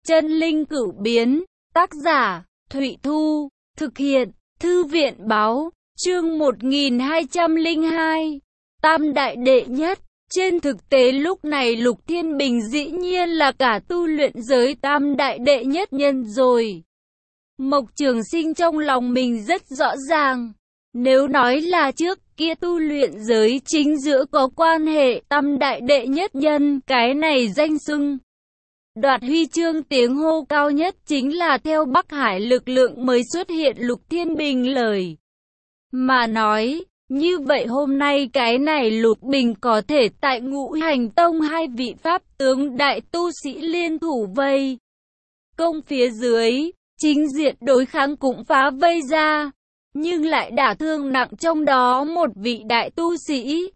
Chân linh cửu biến, tác giả, Thụy Thu, thực hiện, Thư viện Báo, chương 1202, Tam Đại Đệ Nhất. Trên thực tế lúc này Lục Thiên Bình dĩ nhiên là cả tu luyện giới Tam Đại Đệ Nhất nhân rồi. Mộc Trường Sinh trong lòng mình rất rõ ràng. Nếu nói là trước kia tu luyện giới chính giữa có quan hệ Tam Đại Đệ Nhất nhân, cái này danh xưng đoạt huy chương tiếng hô cao nhất chính là theo Bắc Hải lực lượng mới xuất hiện Lục Thiên Bình lời mà nói. Như vậy hôm nay cái này Lục Bình có thể tại Ngũ Hành Tông hai vị pháp tướng đại tu sĩ liên thủ vây công phía dưới, chính diện đối kháng cũng phá vây ra, nhưng lại đả thương nặng trong đó một vị đại tu sĩ,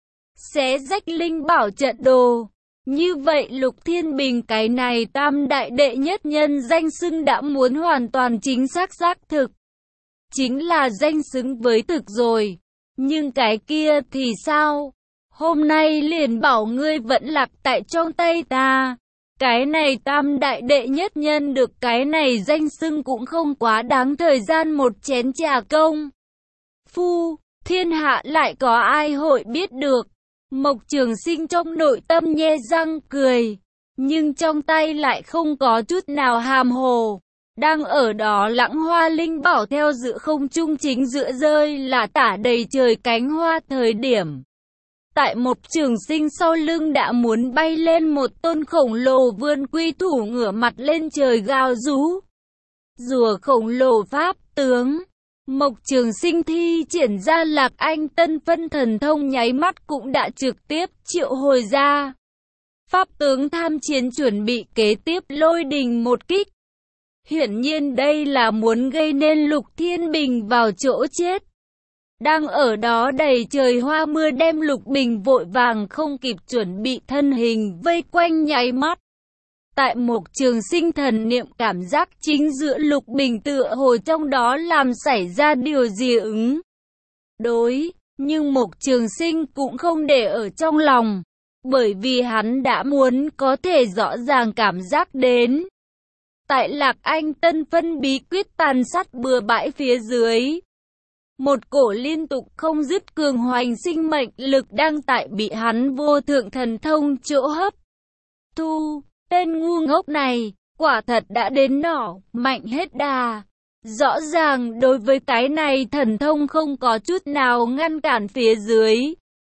xé rách linh bảo trận đồ. Như vậy Lục Thiên Bình cái này Tam Đại Đệ Nhất nhân danh xưng đã muốn hoàn toàn chính xác xác thực. Chính là danh xứng với thực rồi. Nhưng cái kia thì sao? Hôm nay liền bảo ngươi vẫn lạc tại trong tay ta. Cái này Tam Đại Đệ Nhất nhân được cái này danh xưng cũng không quá đáng thời gian một chén trà công phu, thiên hạ lại có ai hội biết được. Mộc Trường Sinh trong nội tâm nhe răng cười, nhưng trong tay lại không có chút nào hàm hồ. Đang ở đó lãng hoa linh bảo theo giữa không trung chính giữa rơi là tả đầy trời cánh hoa thời điểm. Tại Mộc Trường Sinh sau lưng đã muốn bay lên một tôn khổng lồ vươn quy thủ ngửa mặt lên trời gào rú. Rùa khổng lồ pháp tướng. Mộc Trường Sinh thi triển ra Lạc Anh Tân Phân thần thông nháy mắt cũng đã trực tiếp triệu hồi ra. Pháp tướng tham chiến chuẩn bị kế tiếp lôi đình một kích. Hiển nhiên đây là muốn gây nên Lục Thiên Bình vào chỗ chết. Đang ở đó đầy trời hoa mưa đem Lục Bình vội vàng không kịp chuẩn bị thân hình vây quanh nháy mắt. Tại Mộc Trường Sinh thần niệm cảm giác chính giữa Lục Bình tựa hồ trong đó làm xảy ra điều gì ứng đối, nhưng Mộc Trường Sinh cũng không để ở trong lòng, bởi vì hắn đã muốn có thể rõ ràng cảm giác đến. Tại Lạc Anh Tân Phân bí quyết tàn sát bừa bãi phía dưới, một cổ liên tục không dứt cường hoành sinh mệnh lực đang tại bị hắn vô thượng thần thông chỗ hấp thu. Tên ngu ngốc này, quả thật đã đến nỏ, mạnh hết đà. Rõ ràng đối với cái này thần thông không có chút nào ngăn cản phía dưới.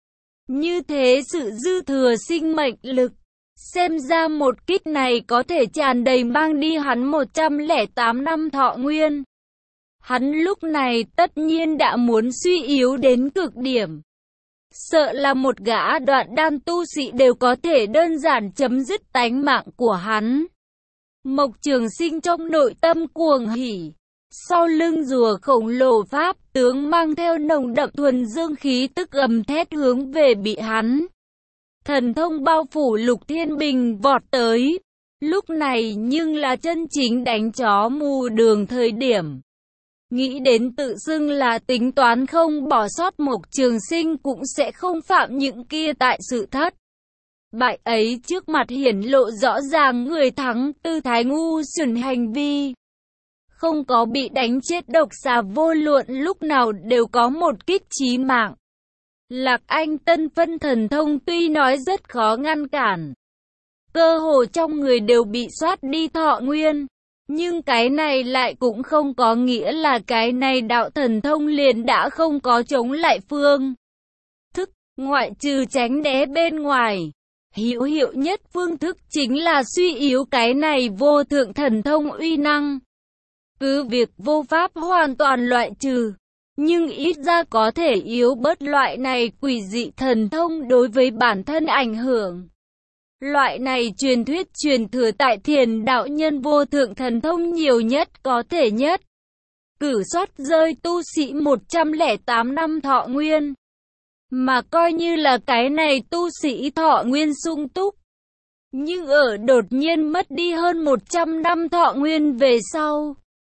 Như thế sự dư thừa sinh mệnh lực. Xem ra một kích này có thể tràn đầy mang đi hắn 108 năm thọ nguyên. Hắn lúc này tất nhiên đã muốn suy yếu đến cực điểm. Sợ là một gã đoạn đan tu sĩ đều có thể đơn giản chấm dứt tánh mạng của hắn. Mộc Trường Sinh trong nội tâm cuồng hỉ. Sau lưng rùa khổng lồ pháp tướng mang theo nồng đậm thuần dương khí tức gầm thét hướng về bị hắn. Thần thông bao phủ Lục Thiên Bình vọt tới. Lúc này nhưng là chân chính đánh chó mù đường thời điểm. Nghĩ đến tự xưng là tính toán không bỏ sót Mộc Trường Sinh cũng sẽ không phạm những kia tại sự thất bại ấy trước mặt hiển lộ rõ ràng người thắng tư thái ngu xuẩn hành vi. Không có bị đánh chết độc xà vô luận lúc nào đều có một kích chí mạng. Lạc Anh Tân Phân thần thông tuy nói rất khó ngăn cản, cơ hồ trong người đều bị soát đi thọ nguyên. Nhưng cái này lại cũng không có nghĩa là cái này đạo thần thông liền đã không có chống lại phương thức, ngoại trừ tránh né bên ngoài. Hữu hiệu nhất phương thức chính là suy yếu cái này vô thượng thần thông uy năng. Cứ việc vô pháp hoàn toàn loại trừ, nhưng ít ra có thể yếu bớt loại này quỷ dị thần thông đối với bản thân ảnh hưởng. Loại này truyền thuyết truyền thừa tại Thiền đạo nhân vô thượng thần thông nhiều nhất có thể nhất cử soát rơi tu sĩ 108 năm thọ nguyên. Mà coi như là cái này tu sĩ thọ nguyên sung túc, nhưng ở đột nhiên mất đi hơn 100 năm thọ nguyên về sau,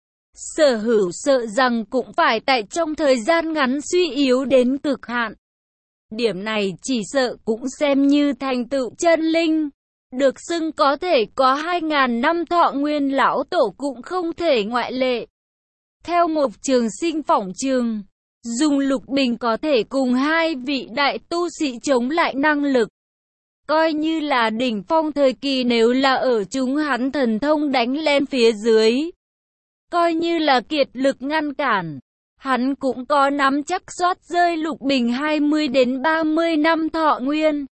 sở hữu sợ rằng cũng phải tại trong thời gian ngắn suy yếu đến cực hạn. Điểm này chỉ sợ cũng xem như thành tựu chân linh. được xưng có thể có 2.000 năm thọ nguyên lão tổ cũng không thể ngoại lệ. Theo Mộc Trường Sinh phỏng chừng, dùng Lục Bình có thể cùng hai vị đại tu sĩ chống lại năng lực. Coi như là đỉnh phong thời kỳ nếu là ở chúng hắn thần thông đánh lên phía dưới. Coi như là kiệt lực ngăn cản, hắn cũng có nắm chắc soát rơi Lục Bình 20 đến 30 năm thọ nguyên.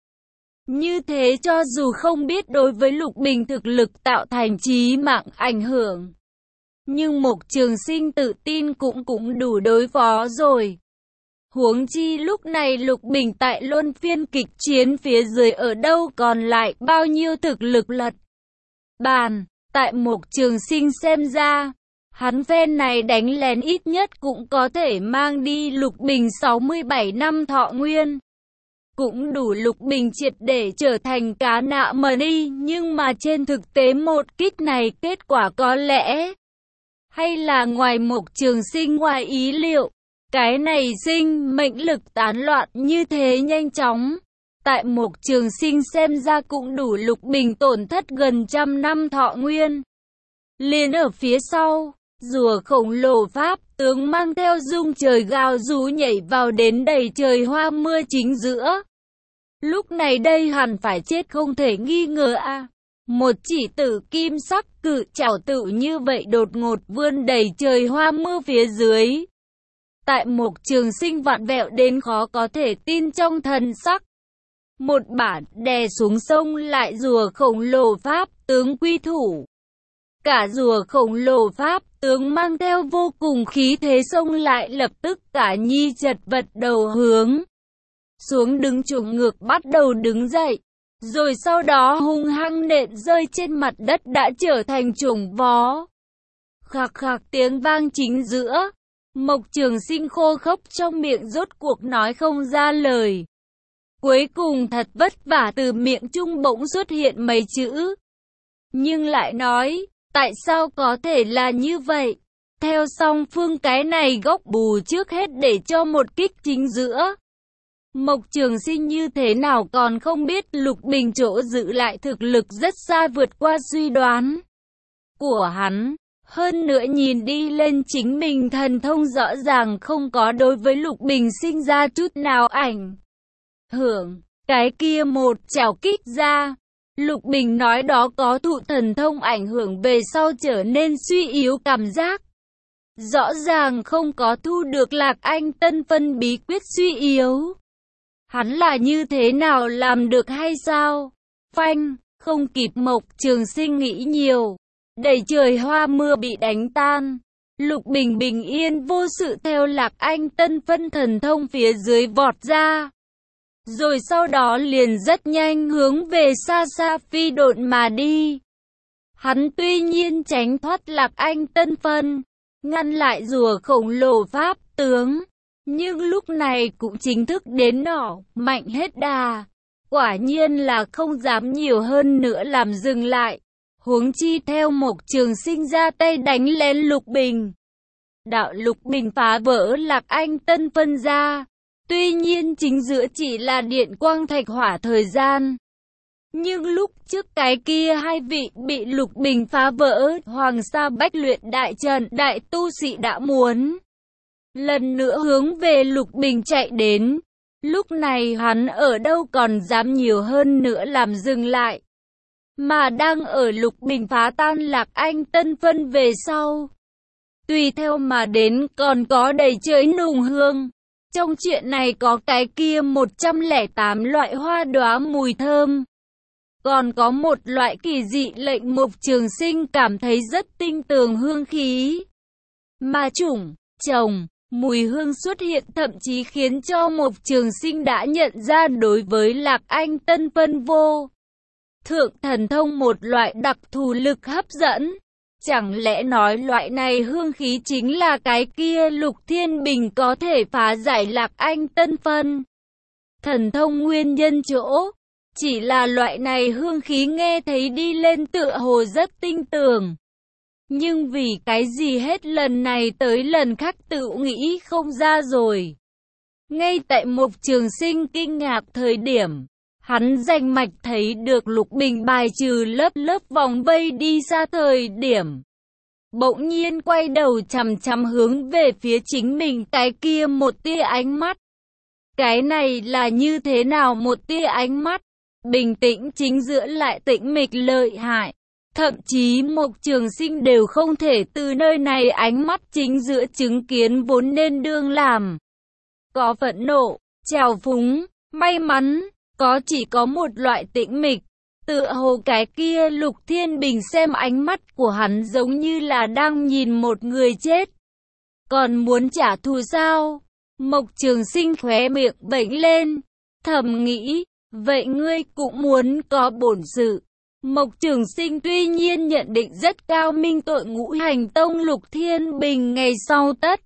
Như thế cho dù không biết đối với Lục Bình thực lực tạo thành chí mạng ảnh hưởng, nhưng Mộc Trường Sinh tự tin cũng đủ đối phó rồi. Huống chi lúc này Lục Bình tại luân phiên kịch chiến phía dưới ở đâu còn lại bao nhiêu thực lực lật bàn. Tại Mộc Trường Sinh xem ra, hắn phen này đánh lén ít nhất cũng có thể mang đi Lục Bình 67 năm thọ nguyên. Cũng đủ Lục Bình triệt để trở thành cá nạ mờ đi, nhưng mà trên thực tế một kích này kết quả có lẽ hay là ngoài Mộc Trường Sinh ngoài ý liệu. Cái này sinh mệnh lực tán loạn như thế nhanh chóng. Tại Mộc Trường Sinh xem ra cũng đủ Lục Bình tổn thất gần 100 năm thọ nguyên. Liền ở phía sau, rùa khổng lồ pháp tướng mang theo rung trời gào rú nhảy vào đến đầy trời hoa mưa chính giữa. Lúc này đây hẳn phải chết không thể nghi ngờ a. Một chỉ tử kim sắc cự trảo tự như vậy đột ngột vươn đầy trời hoa mưa phía dưới. Tại Mộc Trường Sinh vặn vẹo đến khó có thể tin trong thần sắc. Một bản đè xuống sông lại rùa khổng lồ pháp tướng quy thủ. Cả rùa khổng lồ pháp tướng mang theo vô cùng khí thế sông lại lập tức cả nhi chật vật đầu hướng xuống đứng trùng ngược bắt đầu đứng dậy. Rồi sau đó hung hăng nện rơi trên mặt đất đã trở thành chủng vó. Khạc khạc tiếng vang chính giữa. Mộc Trường Sinh khô khốc trong miệng rốt cuộc nói không ra lời. Cuối cùng thật vất vả từ miệng trung bỗng xuất hiện mấy chữ. Nhưng lại nói, tại sao có thể là như vậy? Theo song phương cái này góc bù trước hết để cho một kích chính giữa. Mộc Trường Sinh như thế nào còn không biết Lục Bình chỗ giữ lại thực lực rất xa vượt qua suy đoán của hắn. Hơn nữa nhìn đi lên chính mình thần thông rõ ràng không có đối với Lục Bình sinh ra chút nào ảnh hưởng. Cái kia một chảo kích ra, Lục Bình nói đó có thụ thần thông ảnh hưởng về sau trở nên suy yếu cảm giác. Rõ ràng không có thu được Lạc Anh Tân Phân bí quyết suy yếu. Hắn là như thế nào làm được hay sao? Phanh, không kịp Mộc Trường Sinh nghĩ nhiều. Đầy trời hoa mưa bị đánh tan. Lục Bình bình yên vô sự theo Lạc Anh Tân Phân thần thông phía dưới vọt ra. Rồi sau đó liền rất nhanh hướng về xa xa phi độn mà đi. Hắn tuy nhiên tránh thoát Lạc Anh Tân Phân, ngăn lại rùa khổng lồ pháp tướng. Nhưng lúc này cũng chính thức đến nỏ, mạnh hết đà. Quả nhiên là không dám nhiều hơn nữa làm dừng lại. Huống chi theo Mộc Trường Sinh ra tay đánh lén Lục Bình. Đạo Lục Bình phá vỡ Lạc Anh Tân Phân ra. Tuy nhiên chính giữa chỉ là điện quang thạch hỏa thời gian. Nhưng lúc trước cái kia hai vị bị Lục Bình phá vỡ, Hoàng Sa Bách Luyện Đại Trận đại tu sĩ đã muốn lần nữa hướng về Lục Bình chạy đến. Lúc này hắn ở đâu còn dám nhiều hơn nữa làm dừng lại. Mà đang ở Lục Bình phá tan Lạc Anh Tân Phân về sau. Tùy theo mà đến còn có đầy trời nùng hương. Trong chuyện này có cái kia 108 loại hoa đóa mùi thơm. Còn có một loại kỳ dị lệnh Mộc Trường Sinh cảm thấy rất tinh tường hương khí. Mà chủng, trồng, mùi hương xuất hiện thậm chí khiến cho Mộc Trường Sinh đã nhận ra đối với Lạc Anh Tân Phân vô thượng thần thông một loại đặc thù lực hấp dẫn. Chẳng lẽ nói loại này hương khí chính là cái kia Lục Thiên Bình có thể phá giải Lạc Anh Tân Phân thần thông nguyên nhân chỗ? Chỉ là loại này hương khí nghe thấy đi lên tựa hồ rất tinh tường. Nhưng vì cái gì hết lần này tới lần khác tự nghĩ không ra rồi. Ngay tại Mộc Trường Sinh kinh ngạc thời điểm, Hắn rành mạch thấy được Lục Bình bài trừ lớp lớp vòng vây đi xa thời điểm. Bỗng nhiên quay đầu chằm chằm hướng về phía chính mình cái kia một tia ánh mắt. Cái này là như thế nào một tia ánh mắt? Bình tĩnh chính giữa lại tĩnh mịch lợi hại. Thậm chí Mộc Trường Sinh đều không thể từ nơi này ánh mắt chính giữa chứng kiến vốn nên đương làm. Có phẫn nộ, trào phúng, may mắn, chỉ có một loại tĩnh mịch. Tựa hồ cái kia Lục Thiên Bình xem ánh mắt của hắn giống như là đang nhìn một người chết. Còn muốn trả thù sao? Mộc Trường Sinh khóe miệng vểnh lên, thầm nghĩ, vậy ngươi cũng muốn có bổn sự. Mộc Trường Sinh tuy nhiên nhận định rất cao minh tội Ngũ Hành Tông Lục Thiên Bình ngày sau tất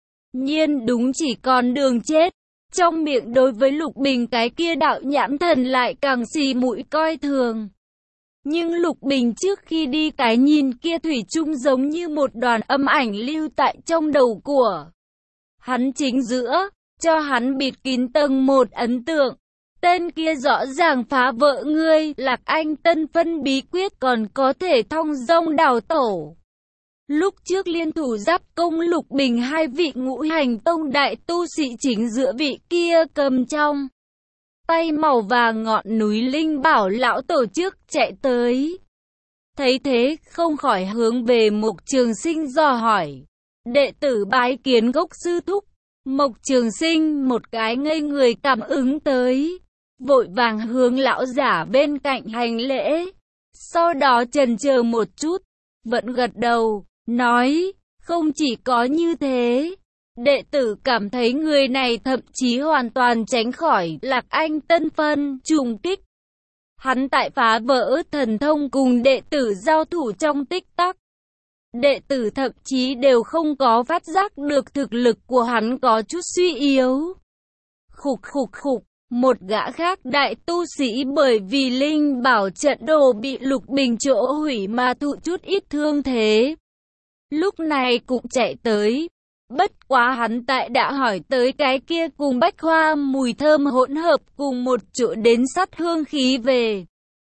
nhiên đúng chỉ còn đường chết. Trong miệng đối với Lục Bình cái kia đạo nhãn thần lại càng xì mũi coi thường. Nhưng Lục Bình trước khi đi cái nhìn kia thủy chung giống như một đoàn âm ảnh lưu tại trong đầu của hắn chính giữa, cho hắn bịt kín tầng một ấn tượng. Tên kia rõ ràng phá vỡ ngươi, Lạc Anh Tân phân bí quyết còn có thể thong dong đào tổ. Lúc trước liên thủ giáp công Lục Bình hai vị Ngũ Hành Tông đại tu sĩ chính giữa vị kia cầm trong tay màu vàng ngọn núi linh bảo lão tổ trước chạy tới. Thấy thế không khỏi hướng về Mộc Trường Sinh dò hỏi. Đệ tử bái kiến Gốc sư thúc. Mộc Trường Sinh một cái ngây người cảm ứng tới, vội vàng hướng lão giả bên cạnh hành lễ. Sau đó chần chờ một chút, vẫn gật đầu, nói, không chỉ có như thế. Đệ tử cảm thấy người này thậm chí hoàn toàn tránh khỏi Lạc Anh Tân phân trùng kích. Hắn tại phá vỡ thần thông cùng đệ tử giao thủ trong tích tắc. Đệ tử thậm chí đều không có phát giác được thực lực của hắn có chút suy yếu. Khục khục khục, một gã khác đại tu sĩ bởi vì linh bảo trận đồ bị Lục Bình chỗ hủy mà thụ chút ít thương thế. Lúc này cũng chạy tới. Bất quá hắn tại đã hỏi tới cái kia cùng bách hoa mùi thơm hỗn hợp cùng một chỗ đến sát hương khí về.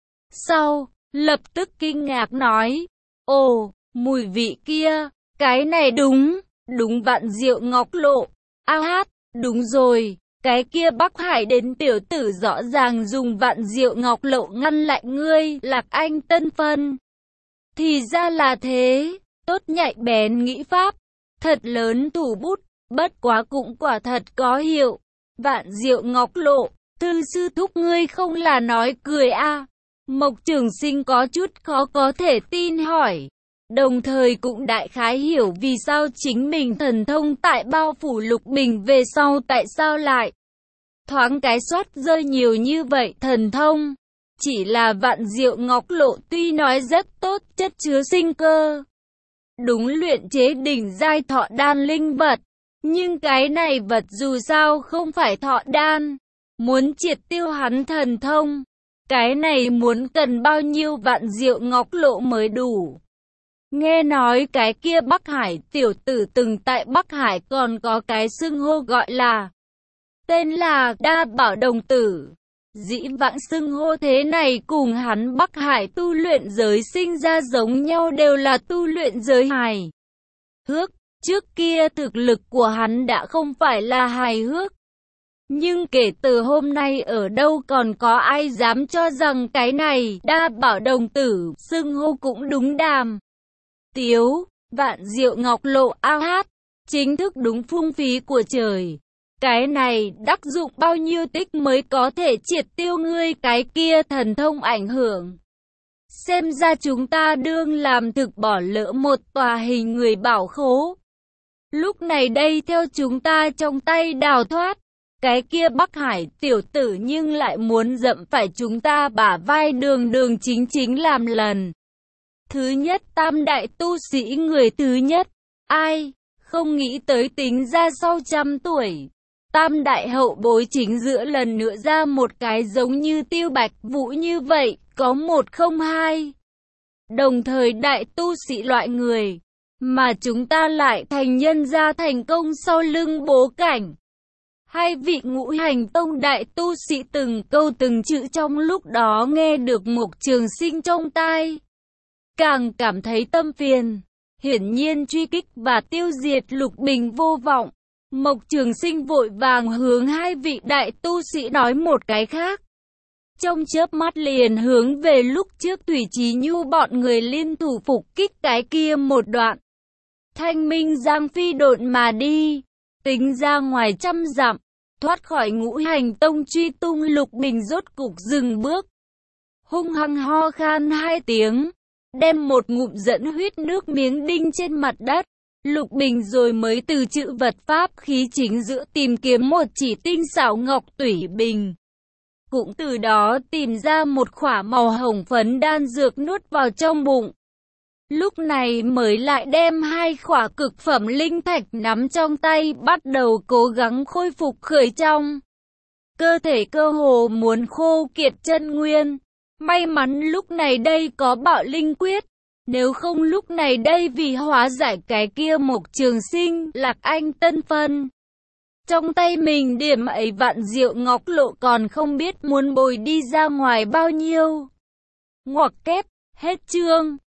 Sau, lập tức kinh ngạc nói, ồ, mùi vị kia, cái này đúng Vạn Diệu Ngọc Lộ. A hát, đúng rồi, cái kia Bắc Hải đến tiểu tử rõ ràng dùng Vạn Diệu Ngọc Lộ ngăn lại ngươi, Lạc Anh Tân phân. Thì ra là thế, tốt nhạy bén nghĩ pháp. Thật lớn thủ bút, bất quá cũng quả thật có hiệu. Vạn Diệu Ngọc Lộ, Tư sư thúc ngươi không là nói cười à? Mộc Trường Sinh có chút khó có thể tin hỏi. Đồng thời cũng đại khái hiểu vì sao chính mình thần thông tại bao phủ Lục Bình về sau tại sao lại thoáng cái soát rơi nhiều như vậy thần thông. Chỉ là Vạn Diệu Ngọc Lộ tuy nói rất tốt, chất chứa sinh cơ, đúng luyện chế đỉnh giai thọ đan linh vật, nhưng cái này vật dù sao không phải thọ đan. Muốn triệt tiêu hắn thần thông, cái này muốn cần bao nhiêu Vạn Diệu Ngọc Lộ mới đủ. Nghe nói cái kia Bắc Hải tiểu tử từng tại Bắc Hải còn có cái xưng hô gọi là tên là Đa Bảo Đồng Tử. Dĩ vãng xưng hô thế này cùng hắn Bắc Hải tu luyện giới sinh ra giống nhau, đều là tu luyện giới hài hước. Trước kia thực lực của hắn đã không phải là hài hước, nhưng kể từ hôm nay ở đâu còn có ai dám cho rằng cái này Đa Bảo Đồng Tử xưng hô cũng đúng đàm tiếu. Vạn Diệu Ngọc Lộ a hát, chính thức đúng phung phí của trời. Cái này đắc dụng bao nhiêu tích mới có thể triệt tiêu ngươi cái kia thần thông ảnh hưởng. Xem ra chúng ta đương làm thực bỏ lỡ một tòa hình người bảo khố. Lúc này đây theo chúng ta trong tay đào thoát, cái kia Bắc Hải tiểu tử nhưng lại muốn dậm phải chúng ta bả vai, đường chính làm lần thứ nhất tam đại tu sĩ người thứ nhất. Ai không nghĩ tới tính ra sau trăm tuổi, tam đại hậu bối chính giữa lần nữa ra một cái giống như Tiêu Bạch Vũ như vậy, có một không hai. Đồng thời đại tu sĩ loại người, mà chúng ta lại thành nhân gia thành công sau lưng bố cảnh. Hai vị Ngũ Hành Tông đại tu sĩ từng câu từng chữ trong lúc đó nghe được Mộc Trường Sinh trong tai, càng cảm thấy tâm phiền. Hiển nhiên truy kích và tiêu diệt Lục Bình vô vọng. Mộc Trường Sinh vội vàng hướng hai vị đại tu sĩ nói một cái khác. Trong chớp mắt liền hướng về lúc trước Thủy Chí Nhu bọn người liên thủ phục kích cái kia một đoạn. Thanh Minh Giang phi độn mà đi, tính ra ngoài 100 dặm, thoát khỏi Ngũ Hành Tông truy tung. Lục Bình rốt cục dừng bước, hung hăng ho khan 2 tiếng, đem một ngụm dẫn huyết nước miếng đinh trên mặt đất. Lục Bình rồi mới từ chữ vật pháp khí chính giữa tìm kiếm một chỉ tinh xảo ngọc tủy bình. Cũng từ đó tìm ra một khỏa màu hồng phấn đan dược nuốt vào trong bụng. Lúc này mới lại đem 2 khỏa cực phẩm linh thạch nắm trong tay, bắt đầu cố gắng khôi phục khởi trong. Cơ thể cơ hồ muốn khô kiệt chân nguyên. May mắn lúc này đây có Bạo Linh Quyết. Nếu không lúc này đây vì hóa giải cái kia Mộc Trường Sinh, Lạc Anh tân phân. Trong tay mình điểm ấy vạn diệu ngọc lộ còn không biết muốn bồi đi ra ngoài bao nhiêu. Ngoặc kép, hết chương.